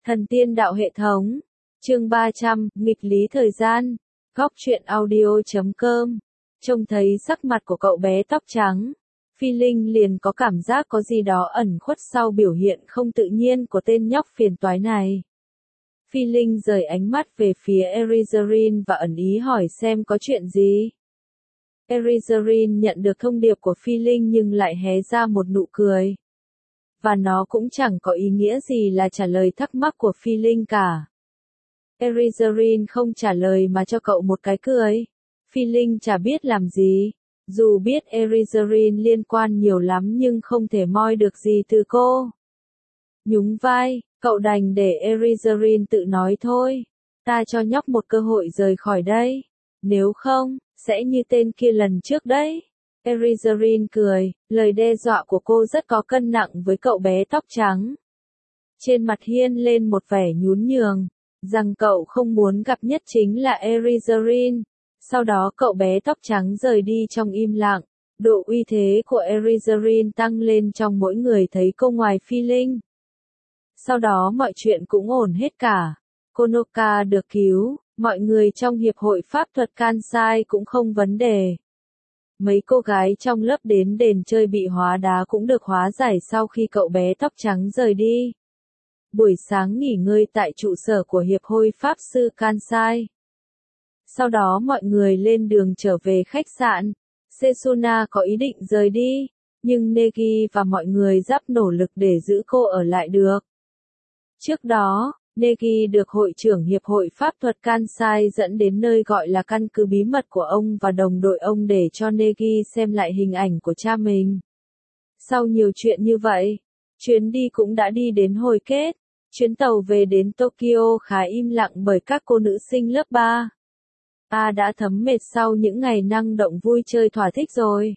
Thần tiên đạo hệ thống. Chương 300, nghịch lý thời gian. Góc truyện audio.com. Trông thấy sắc mặt của cậu bé tóc trắng, Phi Linh liền có cảm giác có gì đó ẩn khuất sau biểu hiện không tự nhiên của tên nhóc phiền toái này. Phi Linh rời ánh mắt về phía Erizarine và ẩn ý hỏi xem có chuyện gì. Erizarine nhận được thông điệp của Phi Linh nhưng lại hé ra một nụ cười. Và nó cũng chẳng có ý nghĩa gì là trả lời thắc mắc của Phi Linh cả. Erizarine không trả lời mà cho cậu một cái cười. Phi Linh chả biết làm gì. Dù biết Erizarine liên quan nhiều lắm nhưng không thể moi được gì từ cô. Nhún vai, cậu đành để Erizarine tự nói thôi. Ta cho nhóc một cơ hội rời khỏi đây. Nếu không, sẽ như tên kia lần trước đấy. Erizarine cười, lời đe dọa của cô rất có cân nặng với cậu bé tóc trắng. Trên mặt hiên lên một vẻ nhún nhường, rằng cậu không muốn gặp nhất chính là Erizarine. Sau đó cậu bé tóc trắng rời đi trong im lặng. Độ uy thế của Erizarine tăng lên trong mỗi người thấy cô ngoài Phi Linh. Sau đó mọi chuyện cũng ổn hết cả. Konoka được cứu, mọi người trong Hiệp hội Pháp thuật Kansai cũng không vấn đề. Mấy cô gái trong lớp đến đền chơi bị hóa đá cũng được hóa giải sau khi cậu bé tóc trắng rời đi. Buổi sáng nghỉ ngơi tại trụ sở của Hiệp hội Pháp sư Kansai. Sau đó mọi người lên đường trở về khách sạn. Setsuna có ý định rời đi, nhưng Negi và mọi người dắp nỗ lực để giữ cô ở lại được. Trước đó, Negi được hội trưởng Hiệp hội Pháp thuật Kansai dẫn đến nơi gọi là căn cứ bí mật của ông và đồng đội ông để cho Negi xem lại hình ảnh của cha mình. Sau nhiều chuyện như vậy, chuyến đi cũng đã đi đến hồi kết. Chuyến tàu về đến Tokyo khá im lặng bởi các cô nữ sinh lớp 3. Đã thấm mệt sau những ngày năng động vui chơi thỏa thích rồi.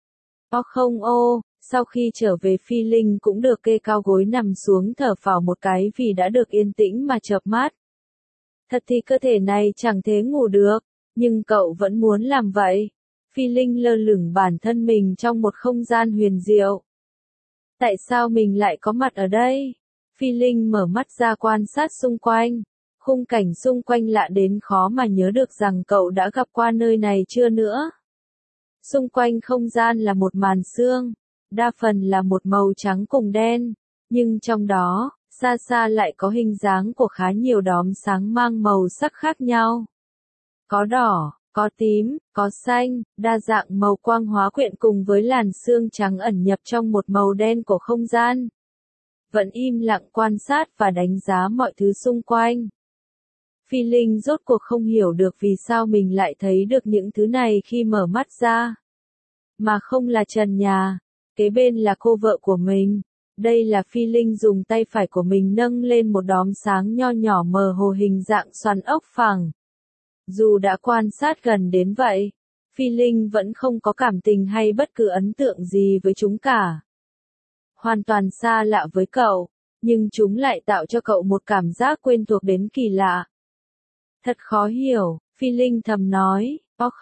Sau khi trở về Phi Linh cũng được kê cao gối nằm xuống thở phào một cái vì đã được yên tĩnh mà chợp mắt. Thật thì cơ thể này chẳng thể ngủ được, nhưng cậu vẫn muốn làm vậy. Phi Linh lơ lửng bản thân mình trong một không gian huyền diệu. Tại sao mình lại có mặt ở đây? Phi Linh mở mắt ra quan sát xung quanh. Khung cảnh xung quanh lạ đến khó mà nhớ được rằng cậu đã gặp qua nơi này chưa nữa. Xung quanh không gian là một màn sương, đa phần là một màu trắng cùng đen, nhưng trong đó, xa xa lại có hình dáng của khá nhiều đốm sáng mang màu sắc khác nhau. Có đỏ, có tím, có xanh, đa dạng màu quang hóa quyện cùng với làn sương trắng ẩn nhập trong một màu đen của không gian. Vẫn im lặng quan sát và đánh giá mọi thứ xung quanh. Phi Linh rốt cuộc không hiểu được vì sao mình lại thấy được những thứ này khi mở mắt ra. Mà không là trần nhà, kế bên là cô vợ của mình. Đây là Phi Linh dùng tay phải của mình nâng lên một đốm sáng nho nhỏ mờ hồ hình dạng xoắn ốc phẳng. Dù đã quan sát gần đến vậy, Phi Linh vẫn không có cảm tình hay bất cứ ấn tượng gì với chúng cả. Hoàn toàn xa lạ với cậu, nhưng chúng lại tạo cho cậu một cảm giác quen thuộc đến kỳ lạ. Thật khó hiểu, Phi Linh thầm nói,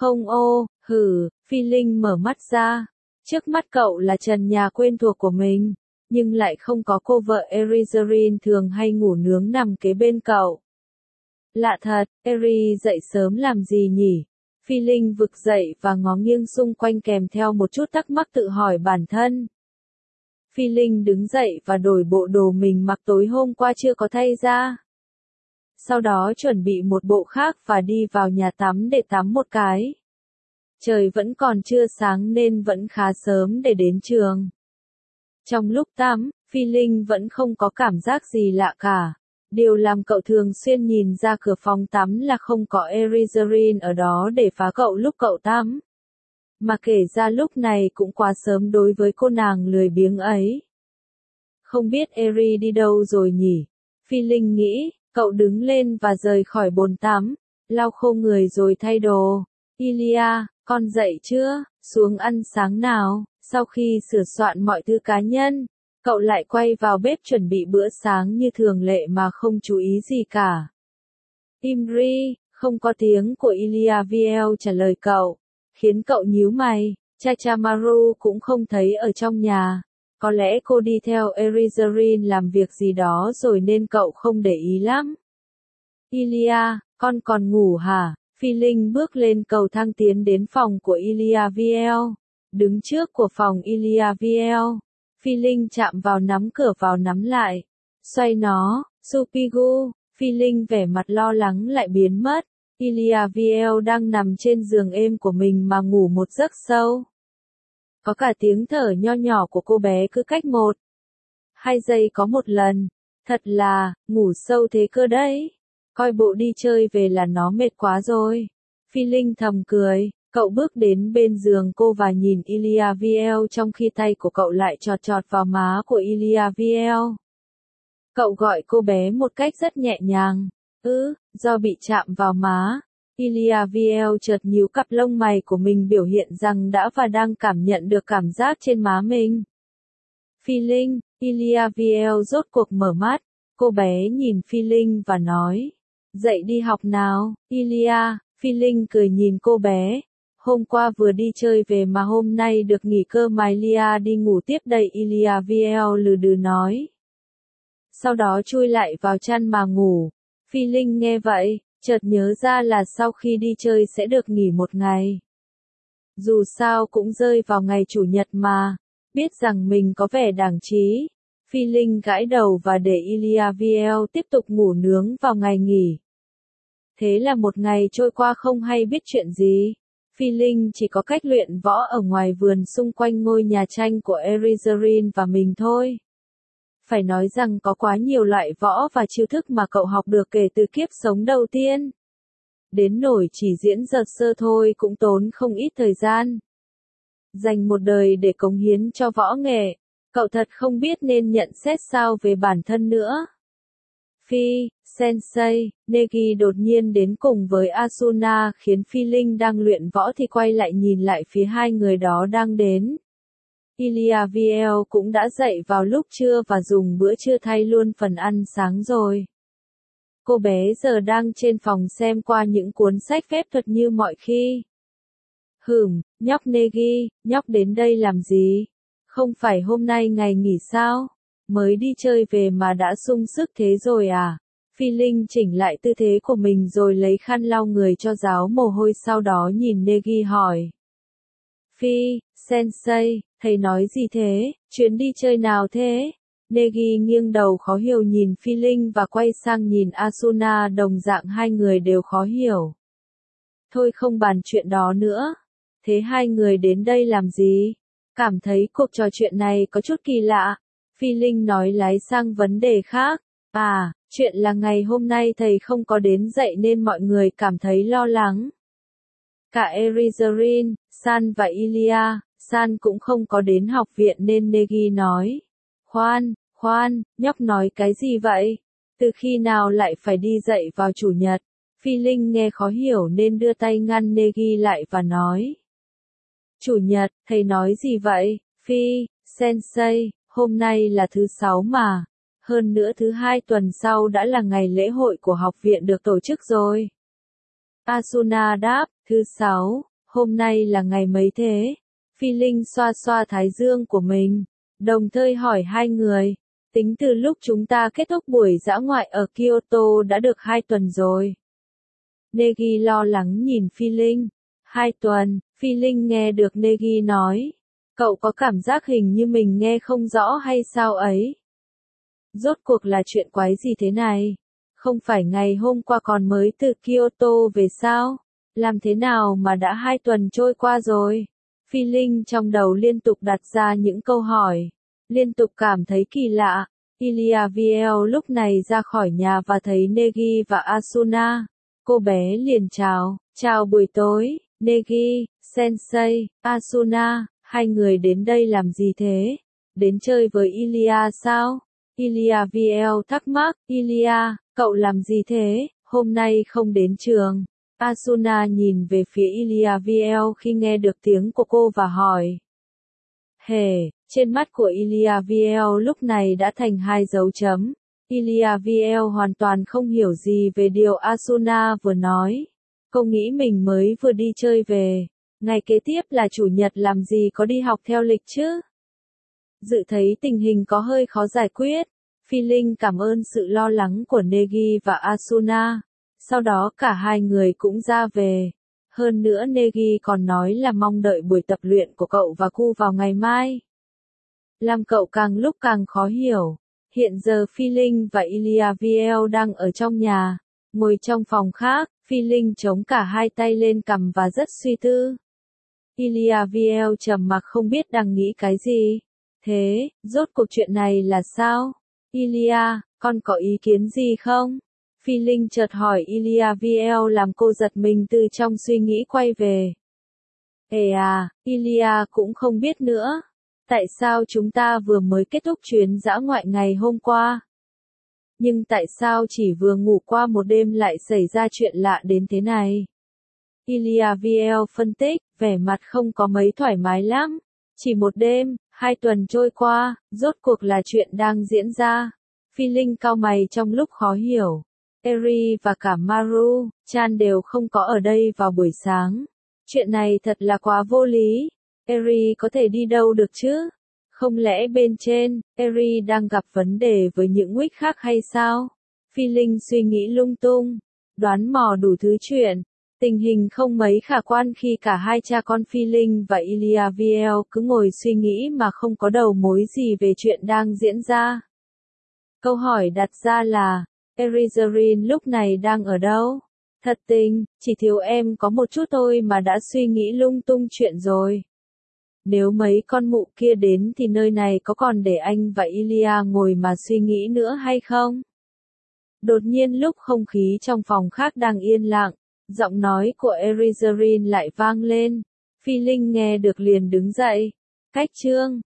Phi Linh mở mắt ra. Trước mắt cậu là trần nhà quen thuộc của mình, nhưng lại không có cô vợ Erizarine thường hay ngủ nướng nằm kế bên cậu. Lạ thật, Eri dậy sớm làm gì nhỉ? Phi Linh vực dậy và ngó nghiêng xung quanh kèm theo một chút thắc mắc tự hỏi bản thân. Phi Linh đứng dậy và đổi bộ đồ mình mặc tối hôm qua chưa có thay ra. Sau đó chuẩn bị một bộ khác và đi vào nhà tắm để tắm một cái. Trời vẫn còn chưa sáng nên vẫn khá sớm để đến trường. Trong lúc tắm, Phi Linh vẫn không có cảm giác gì lạ cả. Điều làm cậu thường xuyên nhìn ra cửa phòng tắm là không có Erizarine ở đó để phá cậu lúc cậu tắm. Mà kể ra lúc này cũng quá sớm đối với cô nàng lười biếng ấy. Không biết Eri đi đâu rồi nhỉ? Phi Linh nghĩ. Cậu đứng lên và rời khỏi bồn tắm, lau khô người rồi thay đồ. Ilia, con dậy chưa? Xuống ăn sáng nào. Sau khi sửa soạn mọi thứ cá nhân, cậu lại quay vào bếp chuẩn bị bữa sáng như thường lệ mà không chú ý gì cả. Imri, không có tiếng của Ilia Viel trả lời cậu, khiến cậu nhíu mày. Chachamaru cũng không thấy ở trong nhà. Có lẽ cô đi theo Erizarin làm việc gì đó rồi nên cậu không để ý lắm. Ilia, con còn ngủ hả? Phi Linh bước lên cầu thang tiến đến phòng của Ilia Viel. Đứng trước của phòng Ilia Viel, Phi Linh chạm vào nắm cửa vào nắm lại. Xoay nó, Supigu, Phi Linh vẻ mặt lo lắng lại biến mất. Ilia Viel đang nằm trên giường êm của mình mà ngủ một giấc sâu. Có cả tiếng thở nho nhỏ của cô bé cứ cách 1-2 giây có một lần. Thật là, ngủ sâu thế cơ đấy. Coi bộ đi chơi về là nó mệt quá rồi. Phi Linh thầm cười, cậu bước đến bên giường cô và nhìn Ilia Viel trong khi tay của cậu lại chọt chọt vào má của Ilia Viel. Cậu gọi cô bé một cách rất nhẹ nhàng. Do bị chạm vào má. Ilia Viel chợt nhíu cặp lông mày của mình biểu hiện rằng đã và đang cảm nhận được cảm giác trên má mình. Phi Linh, Ilia Viel rốt cuộc mở mắt. Cô bé nhìn Phi Linh và nói. Dậy đi học nào, Ilia. Phi Linh cười nhìn cô bé. Hôm qua vừa đi chơi về mà hôm nay được nghỉ cơ mà Ilia đi ngủ tiếp đây, Ilia Viel lừ đừ nói. Sau đó chui lại vào chăn mà ngủ. Phi Linh nghe vậy, chợt nhớ ra là sau khi đi chơi sẽ được nghỉ một ngày. Dù sao cũng rơi vào ngày chủ nhật mà, biết rằng mình có vẻ đảng trí. Phi Linh gãi đầu và để Ilia Viel tiếp tục ngủ nướng vào ngày nghỉ. Thế là một ngày trôi qua không hay biết chuyện gì. Phi Linh chỉ có cách luyện võ ở ngoài vườn xung quanh ngôi nhà tranh của Erizarin và mình thôi. Phải nói rằng có quá nhiều loại võ và chiêu thức mà cậu học được kể từ kiếp sống đầu tiên. Đến nỗi chỉ diễn giật sơ thôi cũng tốn không ít thời gian. Dành một đời để cống hiến cho võ nghệ, cậu thật không biết nên nhận xét sao về bản thân nữa. Phi, Sensei, Negi đột nhiên đến cùng với Asuna khiến Phi Linh đang luyện võ thì quay lại nhìn lại phía hai người đó đang đến. Ilia Viel cũng đã dậy vào lúc trưa và dùng bữa trưa thay luôn phần ăn sáng rồi. Cô bé giờ đang trên phòng xem qua những cuốn sách phép thuật như mọi khi. Nhóc Negi, nhóc đến đây làm gì? Không phải hôm nay ngày nghỉ sao? Mới đi chơi về mà đã sung sức thế rồi à? Phi Linh chỉnh lại tư thế của mình rồi lấy khăn lau người cho ráo mồ hôi, sau đó nhìn Negi hỏi. Phi, Sensei, thầy nói gì thế? Chuyến đi chơi nào thế? Negi nghiêng đầu khó hiểu nhìn Phi Linh và quay sang nhìn Asuna, đồng dạng hai người đều khó hiểu. Thôi không bàn chuyện đó nữa. Thế hai người đến đây làm gì? Cảm thấy cuộc trò chuyện này có chút kỳ lạ. Phi Linh nói lái sang vấn đề khác. Chuyện là ngày hôm nay thầy không có đến dạy nên mọi người cảm thấy lo lắng. Cả Erizarin, San và Ilia, San cũng không có đến học viện nên Negi nói. Khoan, nhóc nói cái gì vậy? Từ khi nào lại phải đi dạy vào chủ nhật? Phi Linh nghe khó hiểu nên đưa tay ngăn Negi lại và nói. Chủ nhật, thầy nói gì vậy? Phi, Sensei, hôm nay là thứ 6 mà. Hơn nữa thứ 2 tuần sau đã là ngày lễ hội của học viện được tổ chức rồi. Asuna đáp, thứ 6, hôm nay là ngày mấy thế? Phi Linh xoa xoa thái dương của mình, đồng thời hỏi hai người, tính từ lúc chúng ta kết thúc buổi dã ngoại ở Kyoto đã được 2 tuần rồi. Negi lo lắng nhìn Phi Linh. 2 tuần, Phi Linh nghe được Negi nói. Cậu có cảm giác hình như mình nghe không rõ hay sao ấy? Rốt cuộc là chuyện quái gì thế này? Không phải ngày hôm qua còn mới từ Kyoto về sao? Làm thế nào mà đã 2 tuần trôi qua rồi? Phi Linh trong đầu liên tục đặt ra những câu hỏi. Liên tục cảm thấy kỳ lạ. Ilia Viel lúc này ra khỏi nhà và thấy Negi và Asuna. Cô bé liền chào. Chào buổi tối, Negi, Sensei, Asuna. Hai người đến đây làm gì thế? Đến chơi với Ilia sao? Ilia Viel thắc mắc. Ilia, cậu làm gì thế? Hôm nay không đến trường. Asuna nhìn về phía Ilia Viel khi nghe được tiếng của cô và hỏi. Trên mắt của Ilia Viel lúc này đã thành 2 dấu chấm. Ilia Viel hoàn toàn không hiểu gì về điều Asuna vừa nói. Cô nghĩ mình mới vừa đi chơi về. Ngày kế tiếp là chủ nhật làm gì có đi học theo lịch chứ? Dự thấy tình hình có hơi khó giải quyết, Phi Linh cảm ơn sự lo lắng của Negi và Asuna. Sau đó cả hai người cũng ra về. Hơn nữa Negi còn nói là mong đợi buổi tập luyện của cậu và Ku vào ngày mai. Làm cậu càng lúc càng khó hiểu. Hiện giờ Phi Linh và Ilya đang ở trong nhà, ngồi trong phòng khác, Phi Linh chống cả hai tay lên cằm và rất suy tư. Ilya trầm mặc không biết đang nghĩ cái gì. Thế, rốt cuộc chuyện này là sao? Ilya, con có ý kiến gì không? Phi Linh chợt hỏi Ilya làm cô giật mình từ trong suy nghĩ quay về. Ilya cũng không biết nữa. Tại sao chúng ta vừa mới kết thúc chuyến dã ngoại ngày hôm qua? Nhưng tại sao chỉ vừa ngủ qua một đêm lại xảy ra chuyện lạ đến thế này? Ilya phân tích, vẻ mặt không có mấy thoải mái lắm. Chỉ một đêm, 2 tuần trôi qua, rốt cuộc là chuyện đang diễn ra. Phi Linh cau mày trong lúc khó hiểu. Eri và cả Maru, Chan đều không có ở đây vào buổi sáng. Chuyện này thật là quá vô lý. Eri có thể đi đâu được chứ? Không lẽ bên trên, Eri đang gặp vấn đề với những Wick khác hay sao? Phi Linh suy nghĩ lung tung, đoán mò đủ thứ chuyện. Tình hình không mấy khả quan khi cả hai cha con Phi Linh và Ilya cứ ngồi suy nghĩ mà không có đầu mối gì về chuyện đang diễn ra. Câu hỏi đặt ra là, Erizarin lúc này đang ở đâu? Thật tình, chỉ thiếu em có một chút thôi mà đã suy nghĩ lung tung chuyện rồi. Nếu mấy con mụ kia đến thì nơi này có còn để anh và Ilya ngồi mà suy nghĩ nữa hay không? Đột nhiên lúc không khí trong phòng khác đang yên lặng, giọng nói của Erizarin lại vang lên. Phi Linh nghe được liền đứng dậy. Cách chương